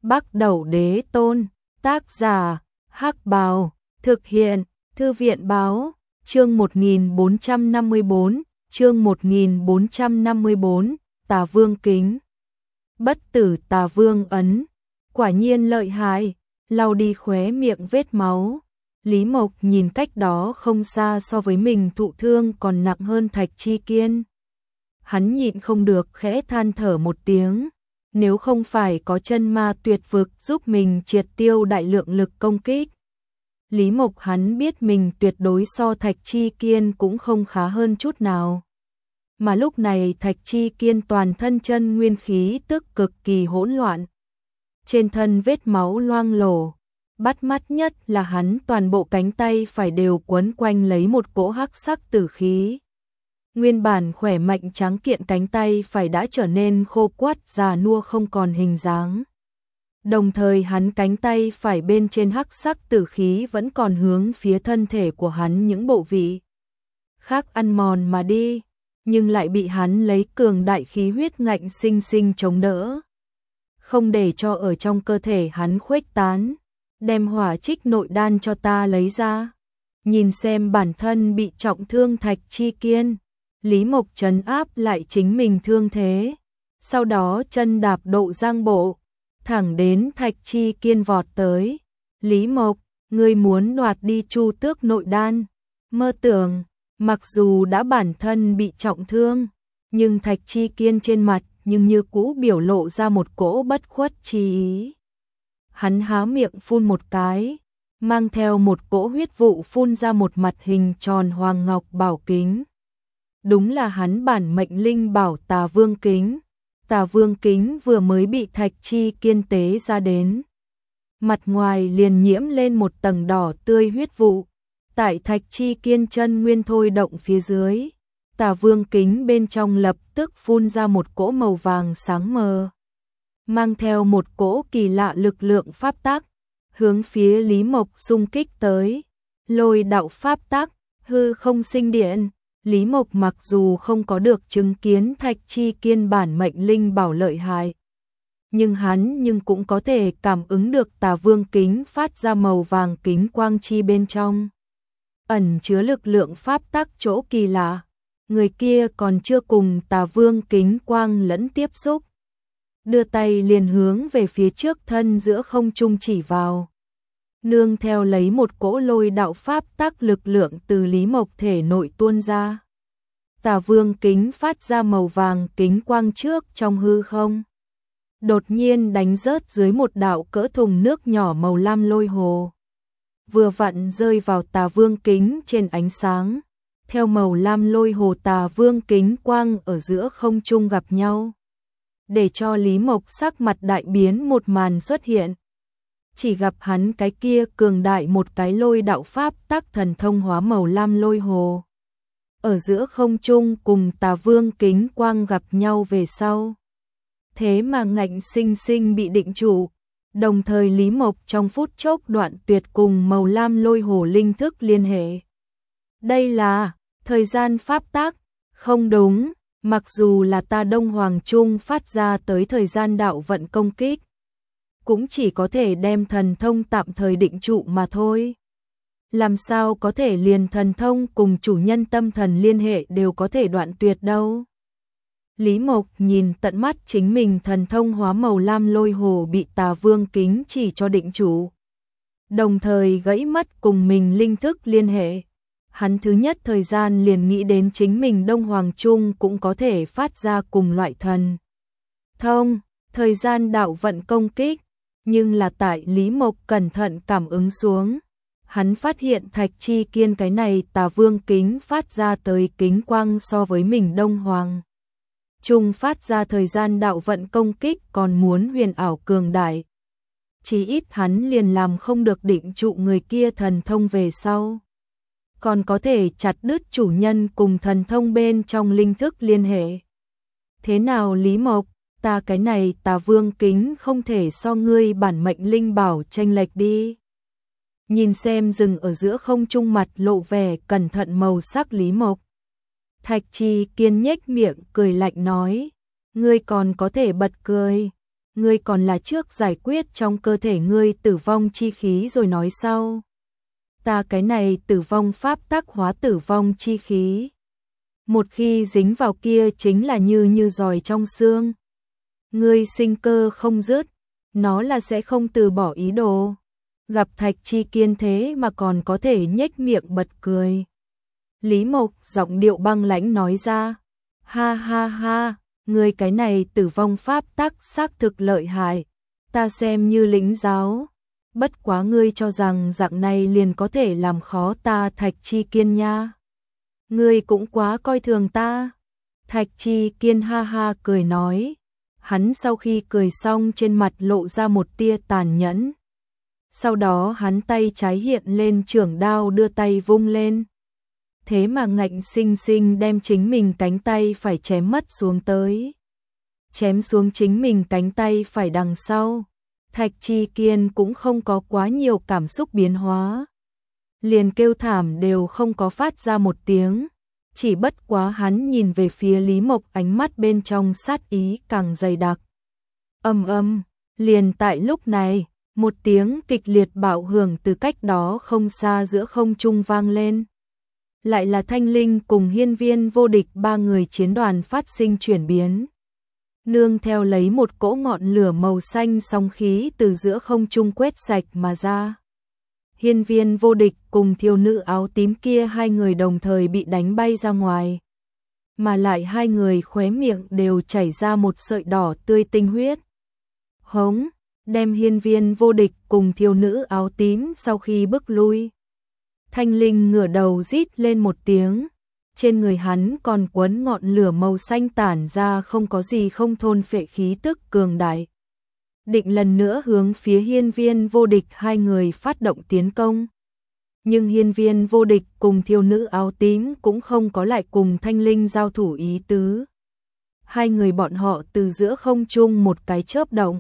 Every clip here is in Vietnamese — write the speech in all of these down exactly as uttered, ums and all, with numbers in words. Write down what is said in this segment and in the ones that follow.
Bắc Đẩu Đế Tôn, tác giả, Hắc Bào, thực hiện, Thư viện báo, chương một nghìn bốn trăm năm mươi bốn, chương một nghìn bốn trăm năm mươi bốn, Tà Vương Kính. Bất tử Tà Vương ấn, quả nhiên lợi hại, lau đi khóe miệng vết máu. Lý Mộc nhìn cách đó không xa so với mình thụ thương còn nặng hơn Thạch Chi Kiên. Hắn nhịn không được khẽ than thở một tiếng, nếu không phải có chân ma tuyệt vực giúp mình triệt tiêu đại lượng lực công kích. Lý Mộc hắn biết mình tuyệt đối so Thạch Chi Kiên cũng không khá hơn chút nào. Mà lúc này Thạch Chi Kiên toàn thân chân nguyên khí tức cực kỳ hỗn loạn. Trên thân vết máu loang lổ, bắt mắt nhất là hắn toàn bộ cánh tay phải đều quấn quanh lấy một cỗ hắc sắc tử khí. Nguyên bản khỏe mạnh trắng kiện cánh tay phải đã trở nên khô quắt già nua không còn hình dáng. Đồng thời hắn cánh tay phải bên trên hắc sắc tử khí vẫn còn hướng phía thân thể của hắn những bộ vị khác ăn mòn mà đi, nhưng lại bị hắn lấy cường đại khí huyết ngạnh sinh sinh chống đỡ, không để cho ở trong cơ thể hắn khuếch tán. Đem hỏa trích nội đan cho ta lấy ra. Nhìn xem bản thân bị trọng thương Thạch Chi Kiên, Lý Mộc trấn áp lại chính mình thương thế, sau đó chân đạp độ giang bộ, thẳng đến Thạch Chi Kiên vọt tới. Lý Mộc, ngươi muốn đoạt đi Chu Tước nội đan? Mơ tưởng. Mặc dù đã bản thân bị trọng thương, nhưng Thạch Chi Kiên trên mặt nhưng như cũ biểu lộ ra một cỗ bất khuất chi ý. Hắn há miệng phun một cái, mang theo một cỗ huyết vụ phun ra một mặt hình tròn hoàng ngọc bảo kính. Đúng là hắn bản mệnh linh bảo Tà Vương Kính. Tà Vương Kính vừa mới bị Thạch Chi Kiên tế ra đến, mặt ngoài liền nhiễm lên một tầng đỏ tươi huyết vụ. Tại Thạch Chi Kiên chân nguyên thôi động phía dưới, Tà Vương Kính bên trong lập tức phun ra một cỗ màu vàng sáng mờ, mang theo một cỗ kỳ lạ lực lượng pháp tắc, hướng phía Lý Mộc xung kích tới. Lôi đạo pháp tắc, hư không sinh điện. Lý Mộc mặc dù không có được chứng kiến Thạch Chi Kiên bản mệnh linh bảo lợi hại, nhưng hắn nhưng cũng có thể cảm ứng được Tà Vương Kính phát ra màu vàng kính quang chi bên trong ẩn chứa lực lượng pháp tắc chỗ kỳ lạ. Người kia còn chưa cùng Tà Vương Kính quang lẫn tiếp xúc, đưa tay liền hướng về phía trước thân giữa không trung chỉ vào, nương theo lấy một cỗ lôi đạo pháp tắc lực lượng từ Lý Mộc thể nội tuôn ra. Tà Vương Kính phát ra màu vàng kính quang trước trong hư không, đột nhiên đánh rớt dưới một đạo cỡ thùng nước nhỏ màu lam lôi hồ, vừa vặn rơi vào Tà Vương Kính trên ánh sáng. Theo màu lam lôi hồ Tà Vương Kính quang ở giữa không trung gặp nhau, để cho Lý Mộc sắc mặt đại biến một màn xuất hiện. Chỉ gặp hắn cái kia cường đại một cái lôi đạo pháp tắc thần thông hóa màu lam lôi hồ, ở giữa không trung cùng Tà Vương Kính quang gặp nhau về sau, thế mà ngạnh sinh sinh bị định trụ. Đồng thời Lý Mộc trong phút chốc đoạn tuyệt cùng màu lam lôi hồ linh thức liên hệ. Đây là thời gian pháp tắc. Không đúng, mặc dù là ta Đông Hoàng Trung phát ra tới thời gian đạo vận công kích, cũng chỉ có thể đem thần thông tạm thời định trụ mà thôi. Làm sao có thể liền thần thông cùng chủ nhân tâm thần liên hệ đều có thể đoạn tuyệt đâu. Lý Mộc nhìn tận mắt chính mình thần thông hóa màu lam lôi hồ bị Tà Vương Kính chỉ cho định trụ, đồng thời gãy mất cùng mình linh thức liên hệ. Hắn thứ nhất thời gian liền nghĩ đến chính mình Đông Hoàng Trung cũng có thể phát ra cùng loại thần thông, thời gian đạo vận công kích, nhưng là tại Lý Mộc cẩn thận cảm ứng xuống, hắn phát hiện Thạch Chi Kiên cái này Tà Vương Kính phát ra tới kính quang so với mình Đông Hoàng Trung phát ra thời gian đạo vận công kích còn muốn huyền ảo cường đại. Chỉ ít hắn liền làm không được định trụ người kia thần thông về sau, còn có thể chặt đứt chủ nhân cùng thần thông bên trong linh thức liên hệ. Thế nào Lý Mộc, ta cái này Tà Vương Kính không thể so ngươi bản mệnh linh bảo chênh lệch đi. Nhìn xem dừng ở giữa không trung mặt lộ vẻ cẩn thận màu sắc Lý Mộc, Thạch Chi Kiên nhếch miệng cười lạnh nói, ngươi còn có thể bật cười. ngươi còn là trước giải quyết trong cơ thể ngươi tử vong chi khí rồi nói sau. Ta cái này tử vong pháp tắc hóa tử vong chi khí. Một khi dính vào kia chính là như như giòi trong xương. Ngươi sinh cơ không dứt, nó là sẽ không từ bỏ ý đồ. Gặp Thạch Chi Kiên thế mà còn có thể nhếch miệng bật cười. Lý Mộc giọng điệu băng lãnh nói ra, ha ha ha, ngươi cái này tử vong pháp tắc xác thực lợi hại, ta xem như lĩnh giáo. Bất quá ngươi cho rằng dạng này liền có thể làm khó ta Thạch Chi Kiên nha. Ngươi cũng quá coi thường ta. Thạch Chi Kiên ha ha cười nói. Hắn sau khi cười xong trên mặt lộ ra một tia tàn nhẫn. Sau đó hắn tay trái hiện lên chưởng đao đưa tay vung lên. Thế mà ngạnh sinh sinh đem chính mình cánh tay phải chém mất xuống tới. Chém xuống chính mình cánh tay phải đằng sau. Thạch Chi Kiên cũng không có quá nhiều cảm xúc biến hóa. Liền kêu thảm đều không có phát ra một tiếng. Chỉ bất quá hắn nhìn về phía Lý Mộc ánh mắt bên trong sát ý càng dày đặc. Âm âm, liền tại lúc này, một tiếng kịch liệt bạo hưởng từ cách đó không xa giữa không trung vang lên. Lại là Thanh Linh cùng Hiên Viên Vô Địch ba người chiến đoàn phát sinh chuyển biến. Nương theo lấy một cỗ ngọn lửa màu xanh sóng khí từ giữa không trung quét sạch mà ra. Hiên Viên Vô Địch cùng thiếu nữ áo tím kia hai người đồng thời bị đánh bay ra ngoài. Mà lại hai người khóe miệng đều chảy ra một sợi đỏ tươi tinh huyết. Hống, đem Hiên Viên Vô Địch cùng thiếu nữ áo tím sau khi bước lui. Thanh Linh ngửa đầu rít lên một tiếng. Trên người hắn còn quấn ngọn lửa màu xanh tản ra không có gì không thôn phệ khí tức cường đại. Định lần nữa hướng phía Hiên Viên Vô Địch hai người phát động tiến công. Nhưng Hiên Viên Vô Địch cùng thiếu nữ áo tím cũng không có lại cùng Thanh Linh giao thủ ý tứ. Hai người bọn họ từ giữa không trung một cái chớp động.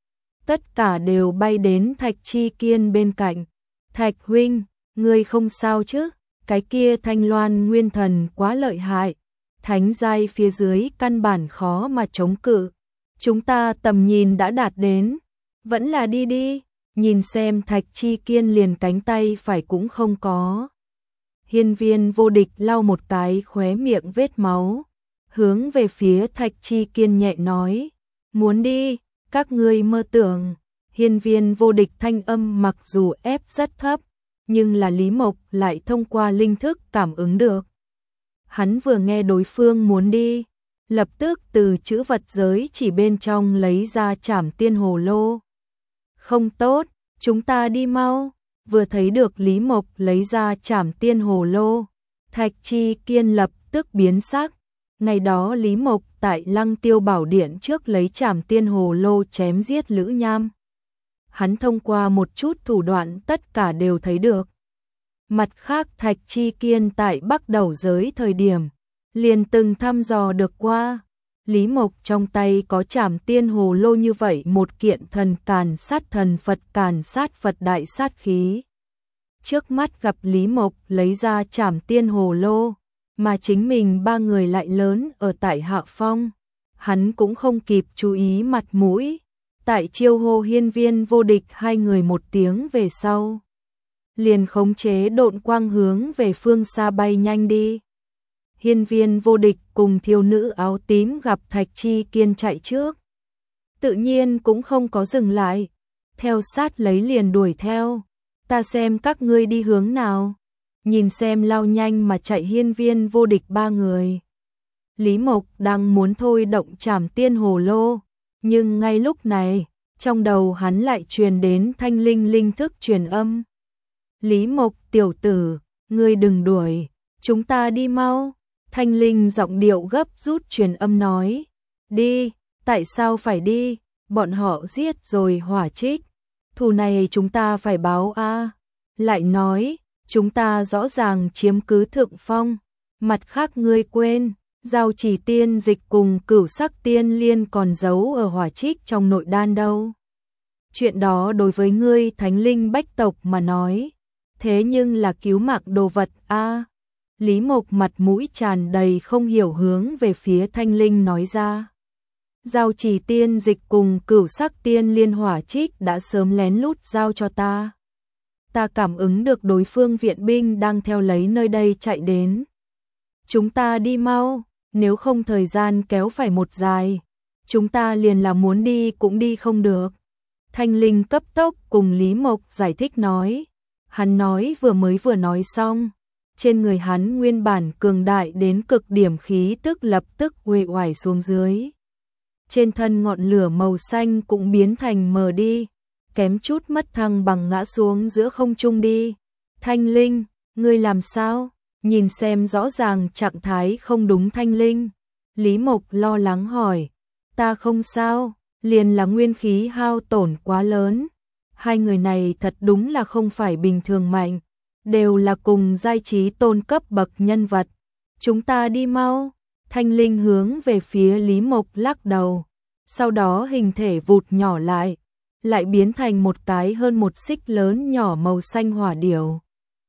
Tất cả đều bay đến Thạch Chi Kiên bên cạnh. Thạch huynh, ngươi không sao chứ? Cái kia Thanh Loan Nguyên Thần quá lợi hại. Thánh giai phía dưới căn bản khó mà chống cự. Chúng ta tầm nhìn đã đạt đến. Vẫn là đi đi. Nhìn xem Thạch Chi Kiên liền cánh tay phải cũng không có. Hiên Viên Vô Địch lau một cái khóe miệng vết máu. Hướng về phía Thạch Chi Kiên nhẹ nói. Muốn đi, các ngươi mơ tưởng. Hiên Viên Vô Địch thanh âm mặc dù ép rất thấp. Nhưng là Lý Mộc lại thông qua linh thức cảm ứng được. Hắn vừa nghe đối phương muốn đi. Lập tức từ chữ vật giới chỉ bên trong lấy ra Trảm Tiên Hồ Lô. Không tốt, chúng ta đi mau. Vừa thấy được Lý Mộc lấy ra Trảm Tiên Hồ Lô, Thạch Chi Kiên lập tức biến sắc. Ngày đó Lý Mộc tại Lăng Tiêu Bảo Điện trước lấy Trảm Tiên Hồ Lô chém giết Lữ Nham. Hắn thông qua một chút thủ đoạn tất cả đều thấy được. Mặt khác Thạch Chi Kiên tại Bắc Đầu giới thời điểm liền từng thăm dò được qua. Lý Mộc trong tay có Trảm Tiên Hồ Lô như vậy một kiện thần càn sát thần Phật càn sát Phật đại sát khí. Trước mắt gặp Lý Mộc lấy ra Trảm Tiên Hồ Lô, mà chính mình ba người lại lớn ở tại hạ phong. Hắn cũng không kịp chú ý mặt mũi. Tại chiêu hô Hiên Viên Vô Địch hai người một tiếng về sau. Liền khống chế độn quang hướng về phương xa bay nhanh đi. Hiên Viên Vô Địch cùng thiếu nữ áo tím gặp Thạch Chi Kiên chạy trước. Tự nhiên cũng không có dừng lại. Theo sát lấy liền đuổi theo. Ta xem các ngươi đi hướng nào. Nhìn xem lao nhanh mà chạy Hiên Viên Vô Địch ba người. Lý Mộc đang muốn thôi động Trảm Tiên Hồ Lô. Nhưng ngay lúc này, trong đầu hắn lại truyền đến Thanh Linh linh thức truyền âm. Lý Mộc tiểu tử, ngươi đừng đuổi, chúng ta đi mau. Thanh Linh giọng điệu gấp rút truyền âm nói. Đi, tại sao phải đi, bọn họ giết rồi Hỏa Trích. Thù này chúng ta phải báo a. Lại nói, chúng ta rõ ràng chiếm cứ thượng phong. Mặt khác ngươi quên. Giao Chỉ tiên dịch cùng Cửu Sắc tiên liên còn giấu ở Hỏa Trích trong nội đan đâu. Chuyện đó đối với ngươi thánh linh bách tộc mà nói, thế nhưng là cứu mạng đồ vật a. Lý Mộc mặt mũi tràn đầy không hiểu hướng về phía Thanh Linh nói ra. Giao Chỉ tiên dịch cùng Cửu Sắc tiên liên hỏa trích đã sớm lén lút giao cho ta. Ta cảm ứng được đối phương viện binh đang theo lấy nơi đây chạy đến. Chúng ta đi mau, nếu không thời gian kéo phải một dài, chúng ta liền là muốn đi cũng đi không được. Thanh Linh cấp tốc cùng Lý Mộc giải thích nói. Hắn nói vừa mới vừa nói xong, trên người hắn nguyên bản cường đại đến cực điểm khí tức lập tức uể oải xuống dưới. Trên thân ngọn lửa màu xanh cũng biến thành mờ đi, kém chút mất thăng bằng ngã xuống giữa không trung đi. Thanh Linh, ngươi làm sao? Nhìn xem rõ ràng trạng thái không đúng Thanh Linh. Lý Mộc lo lắng hỏi. Ta không sao, liền là nguyên khí hao tổn quá lớn. Hai người này thật đúng là không phải bình thường mạnh, đều là cùng giai trí tôn cấp bậc nhân vật. Chúng ta đi mau. Thanh Linh hướng về phía Lý Mộc lắc đầu, sau đó hình thể vụt nhỏ lại, lại biến thành một cái hơn một xích lớn nhỏ màu xanh hỏa điểu.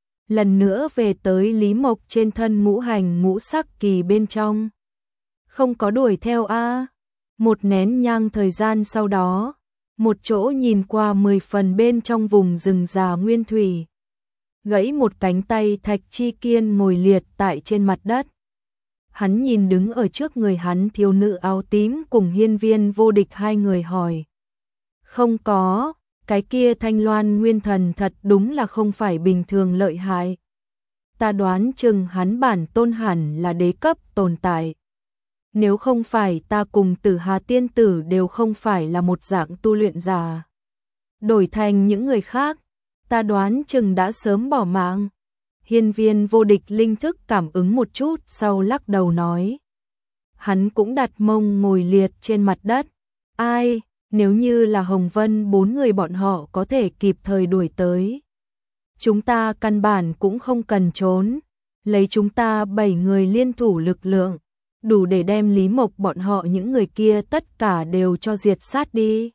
Lần nữa về tới Lý Mộc trên thân ngũ hành ngũ sắc kỳ bên trong. Không có đuổi theo a. Một nén nhang thời gian sau đó, một chỗ nhìn qua mười phần bên trong vùng rừng già nguyên thủy. Gãy một cánh tay Thạch Chi Kiên ngồi liệt tại trên mặt đất. Hắn nhìn đứng ở trước người hắn thiếu nữ áo tím cùng Hiên Viên Vô Địch hai người hỏi. Không có, cái kia Thanh Loan nguyên thần thật đúng là không phải bình thường lợi hại. Ta đoán chừng hắn bản tôn hẳn là đế cấp tồn tại. Nếu không phải ta cùng Tử Hà tiên tử đều không phải là một dạng tu luyện giả. Đổi thành những người khác, ta đoán chừng đã sớm bỏ mạng. Hiên Viên Vô Địch linh thức cảm ứng một chút sau lắc đầu nói. Hắn cũng đặt mông ngồi liệt trên mặt đất. Ai, nếu như là Hồng Vân bốn người bọn họ có thể kịp thời đuổi tới. Chúng ta căn bản cũng không cần trốn. Lấy chúng ta bảy người liên thủ lực lượng, đủ để đem Lý Mộc bọn họ những người kia tất cả đều cho diệt sát đi.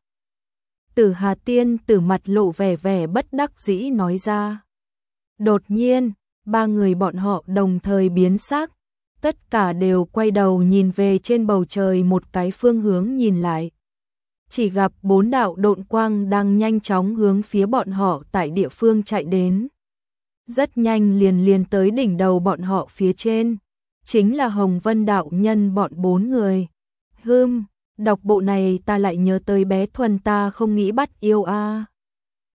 Tử Hà tiên tử mặt lộ vẻ vẻ bất đắc dĩ nói ra. Đột nhiên, ba người bọn họ đồng thời biến sắc, tất cả đều quay đầu nhìn về trên bầu trời một cái phương hướng nhìn lại. Chỉ gặp bốn đạo độn quang đang nhanh chóng hướng phía bọn họ tại địa phương chạy đến. Rất nhanh liền liền tới đỉnh đầu bọn họ phía trên, chính là Hồng Vân đạo nhân bọn bốn người. Hừm, đọc bộ này ta lại nhớ tới bé Thuần ta không nghĩ bắt yêu a.